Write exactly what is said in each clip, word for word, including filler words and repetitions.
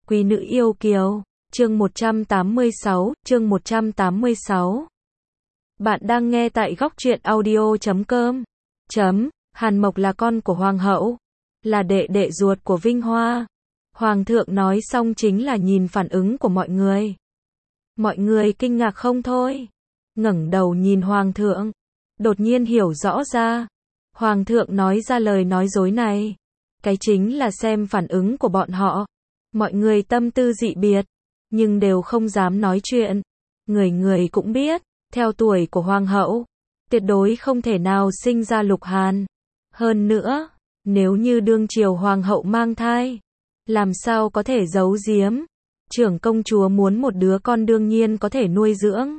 Quý nữ yêu kiều, chương một trăm tám mươi sáu, chương một trăm tám mươi sáu. Bạn đang nghe tại góc truyện audio chấm com. Chấm, Hàn Mộc là con của Hoàng hậu, là đệ đệ ruột của Vinh Hoa. Hoàng thượng nói xong chính là nhìn phản ứng của mọi người. Mọi người kinh ngạc không thôi. Ngẩng đầu nhìn Hoàng thượng, đột nhiên hiểu rõ ra. Hoàng thượng nói ra lời nói dối này. Cái chính là xem phản ứng của bọn họ. Mọi người tâm tư dị biệt, nhưng đều không dám nói chuyện. Người người cũng biết, theo tuổi của Hoàng hậu, tuyệt đối không thể nào sinh ra Lục Hàn. Hơn nữa, nếu như đương triều Hoàng hậu mang thai, làm sao có thể giấu giếm. Trưởng công chúa muốn một đứa con đương nhiên có thể nuôi dưỡng,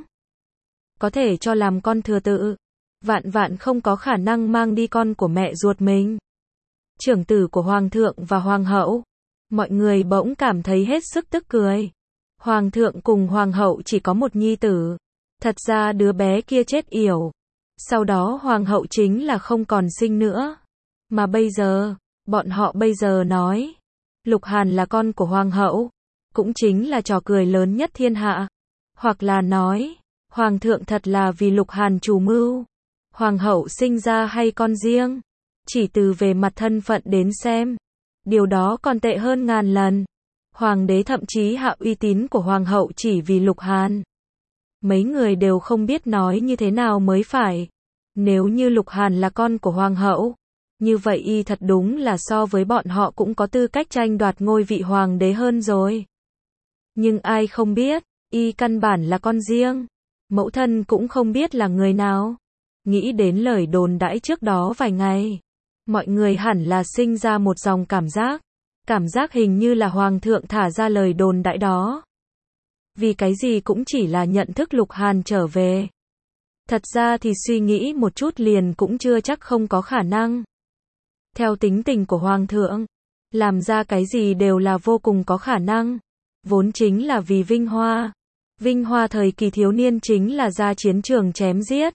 có thể cho làm con thừa tự. Vạn vạn không có khả năng mang đi con của mẹ ruột mình. Trưởng tử của Hoàng thượng và Hoàng hậu. Mọi người bỗng cảm thấy hết sức tức cười. Hoàng thượng cùng Hoàng hậu chỉ có một nhi tử. Thật ra đứa bé kia chết yểu. Sau đó Hoàng hậu chính là không còn sinh nữa. Mà bây giờ, bọn họ bây giờ nói, Lục Hàn là con của Hoàng hậu. Cũng chính là trò cười lớn nhất thiên hạ. Hoặc là nói, Hoàng thượng thật là vì Lục Hàn chủ mưu. Hoàng hậu sinh ra hay con riêng. Chỉ từ về mặt thân phận đến xem, điều đó còn tệ hơn ngàn lần. Hoàng đế thậm chí hạ uy tín của Hoàng hậu chỉ vì Lục Hàn. Mấy người đều không biết nói như thế nào mới phải. Nếu như Lục Hàn là con của Hoàng hậu, như vậy y thật đúng là so với bọn họ cũng có tư cách tranh đoạt ngôi vị Hoàng đế hơn rồi. Nhưng ai không biết, y căn bản là con riêng. Mẫu thân cũng không biết là người nào. Nghĩ đến lời đồn đãi trước đó vài ngày, mọi người hẳn là sinh ra một dòng cảm giác. Cảm giác hình như là Hoàng thượng thả ra lời đồn đãi đó. Vì cái gì cũng chỉ là nhận thức Lục Hàn trở về. Thật ra thì suy nghĩ một chút liền cũng chưa chắc không có khả năng. Theo tính tình của Hoàng thượng, làm ra cái gì đều là vô cùng có khả năng. Vốn chính là vì Vinh Hoa. Vinh Hoa thời kỳ thiếu niên chính là ra chiến trường chém giết.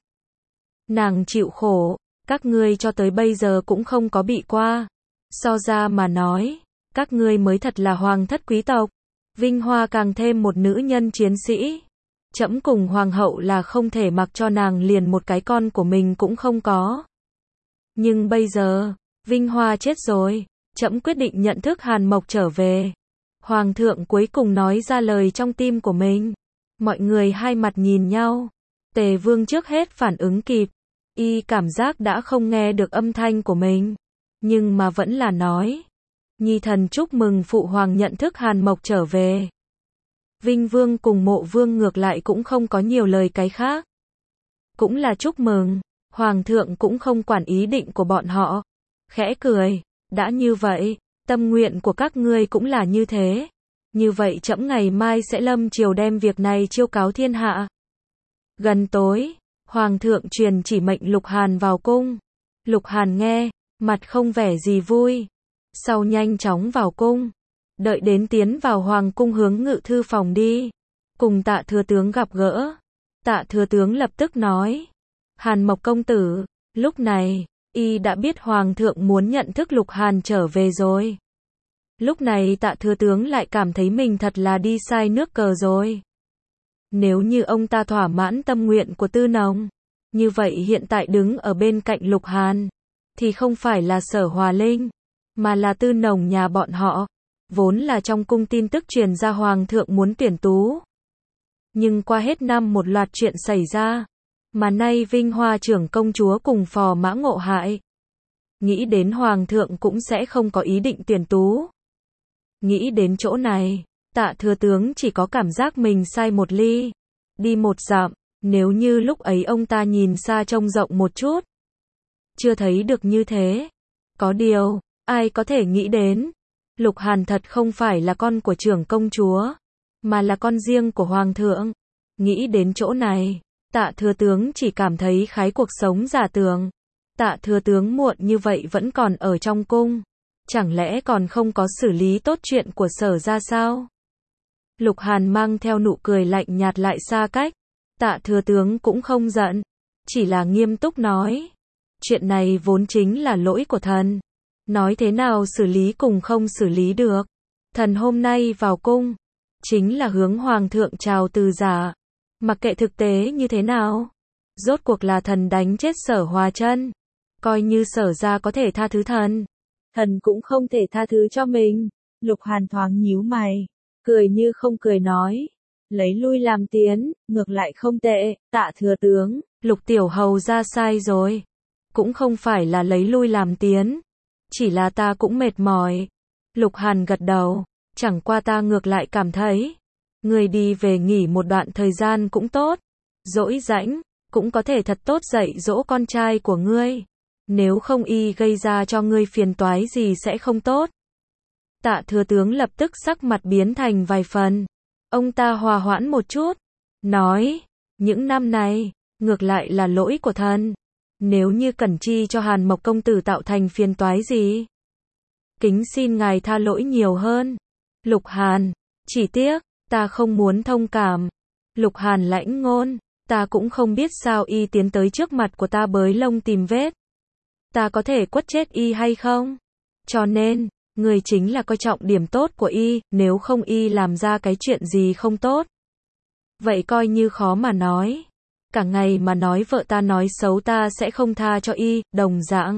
Nàng chịu khổ, các ngươi cho tới bây giờ cũng không có bị qua. So ra mà nói, các ngươi mới thật là hoàng thất quý tộc. Vinh Hoa càng thêm một nữ nhân chiến sĩ. Trẫm cùng Hoàng hậu là không thể mặc cho nàng liền một cái con của mình cũng không có. Nhưng bây giờ, Vinh Hoa chết rồi, trẫm quyết định nhận thức Hàn Mộc trở về. Hoàng thượng cuối cùng nói ra lời trong tim của mình. Mọi người hai mặt nhìn nhau. Tề Vương trước hết phản ứng kịp. Y cảm giác đã không nghe được âm thanh của mình. Nhưng mà vẫn là nói. Nhi thần chúc mừng phụ hoàng nhận thức Hàn Mộc trở về. Vinh Vương cùng Mộ Vương ngược lại cũng không có nhiều lời cái khác. Cũng là chúc mừng. Hoàng thượng cũng không quản ý định của bọn họ. Khẽ cười. Đã như vậy, tâm nguyện của các ngươi cũng là như thế. Như vậy trẫm ngày mai sẽ lâm triều đem việc này chiêu cáo thiên hạ. Gần tối, Hoàng thượng truyền chỉ mệnh Lục Hàn vào cung. Lục Hàn nghe, mặt không vẻ gì vui. Sau nhanh chóng vào cung. Đợi đến tiến vào Hoàng cung hướng ngự thư phòng đi. Cùng Tạ thừa tướng gặp gỡ. Tạ thừa tướng lập tức nói. Hàn Mộc công tử, lúc này, y đã biết Hoàng thượng muốn nhận thức Lục Hàn trở về rồi. Lúc này Tạ thừa tướng lại cảm thấy mình thật là đi sai nước cờ rồi. Nếu như ông ta thỏa mãn tâm nguyện của Tư Nồng, như vậy hiện tại đứng ở bên cạnh Lục Hàn, thì không phải là Sở Hòa Linh, mà là Tư Nồng nhà bọn họ. Vốn là trong cung tin tức truyền ra Hoàng thượng muốn tuyển tú. Nhưng qua hết năm một loạt chuyện xảy ra, mà nay Vinh Hoa trưởng công chúa cùng phò mã ngộ hại. Nghĩ đến Hoàng thượng cũng sẽ không có ý định tuyển tú. Nghĩ đến chỗ này, Tạ thừa tướng chỉ có cảm giác mình sai một ly, đi một dặm. Nếu như lúc ấy ông ta nhìn xa trông rộng một chút, chưa thấy được như thế. Có điều, ai có thể nghĩ đến, Lục Hàn thật không phải là con của trưởng công chúa, mà là con riêng của Hoàng thượng. Nghĩ đến chỗ này, Tạ thừa tướng chỉ cảm thấy khái cuộc sống giả tưởng. Tạ thừa tướng muộn như vậy vẫn còn ở trong cung. Chẳng lẽ còn không có xử lý tốt chuyện của Sở ra sao? Lục Hàn mang theo nụ cười lạnh nhạt lại xa cách. Tạ thừa tướng cũng không giận, chỉ là nghiêm túc nói. Chuyện này vốn chính là lỗi của thần. Nói thế nào xử lý cùng không xử lý được. Thần hôm nay vào cung, chính là hướng hoàng thượng chào từ giả. Mặc kệ thực tế như thế nào, rốt cuộc là thần đánh chết Sở Hòa Chân. Coi như Sở gia có thể tha thứ thần, thần cũng không thể tha thứ cho mình. Lục Hàn thoáng nhíu mày, cười như không cười nói. Lấy lui làm tiến, ngược lại không tệ, Tạ thừa tướng, Lục tiểu hầu ra sai rồi. Cũng không phải là lấy lui làm tiến, chỉ là ta cũng mệt mỏi. Lục Hàn gật đầu, chẳng qua ta ngược lại cảm thấy, người đi về nghỉ một đoạn thời gian cũng tốt, rỗi rãnh, cũng có thể thật tốt dạy dỗ con trai của ngươi. Nếu không y gây ra cho ngươi phiền toái gì sẽ không tốt. Tạ thừa tướng lập tức sắc mặt biến thành vài phần. Ông ta hòa hoãn một chút, nói, những năm này, ngược lại là lỗi của thần. Nếu như Cẩn Chi cho Hàn Mộc công tử tạo thành phiền toái gì, kính xin ngài tha lỗi nhiều hơn. Lục Hàn, chỉ tiếc, ta không muốn thông cảm. Lục Hàn lãnh ngôn, ta cũng không biết sao y tiến tới trước mặt của ta bới lông tìm vết. Ta có thể quất chết y hay không? Cho nên, người chính là coi trọng điểm tốt của y, nếu không y làm ra cái chuyện gì không tốt. Vậy coi như khó mà nói. Cả ngày mà nói vợ ta nói xấu ta sẽ không tha cho y, đồng dạng.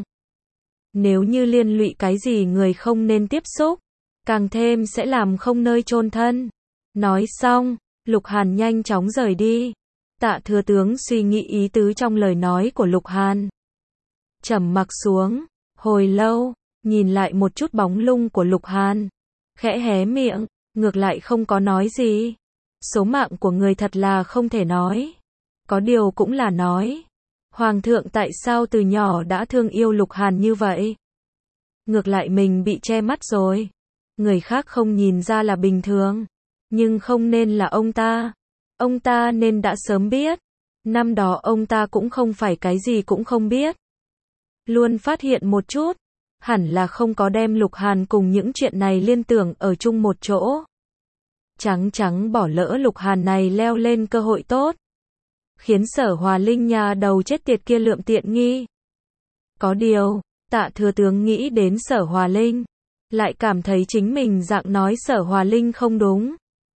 Nếu như liên lụy cái gì người không nên tiếp xúc, càng thêm sẽ làm không nơi chôn thân. Nói xong, Lục Hàn nhanh chóng rời đi. Tạ thừa tướng suy nghĩ ý tứ trong lời nói của Lục Hàn. Trầm mặc xuống, hồi lâu, nhìn lại một chút bóng lưng của Lục Hàn. Khẽ hé miệng, ngược lại không có nói gì. Số mạng của người thật là không thể nói. Có điều cũng là nói. Hoàng thượng tại sao từ nhỏ đã thương yêu Lục Hàn như vậy? Ngược lại mình bị che mắt rồi. Người khác không nhìn ra là bình thường. Nhưng không nên là ông ta. Ông ta nên đã sớm biết. Năm đó ông ta cũng không phải cái gì cũng không biết. Luôn phát hiện một chút. Hẳn là không có đem Lục Hàn cùng những chuyện này liên tưởng ở chung một chỗ. Trắng trắng bỏ lỡ Lục Hàn này leo lên cơ hội tốt. Khiến Sở Hòa Linh nhà đầu chết tiệt kia lượm tiện nghi. Có điều, Tạ thừa tướng nghĩ đến Sở Hòa Linh, lại cảm thấy chính mình dạng nói Sở Hòa Linh không đúng.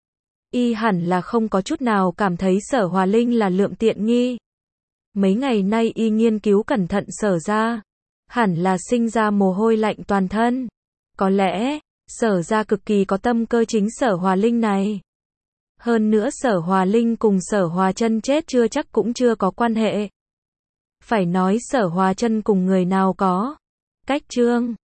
Y hẳn là không có chút nào cảm thấy Sở Hòa Linh là lượm tiện nghi. Mấy ngày nay y nghiên cứu cẩn thận Sở ra, hẳn là sinh ra mồ hôi lạnh toàn thân. Có lẽ, Sở ra cực kỳ có tâm cơ chính Sở Hòa Linh này. Hơn nữa Sở Hòa Linh cùng Sở Hòa Chân chết chưa chắc cũng chưa có quan hệ. Phải nói Sở Hòa Chân cùng người nào có cách trương.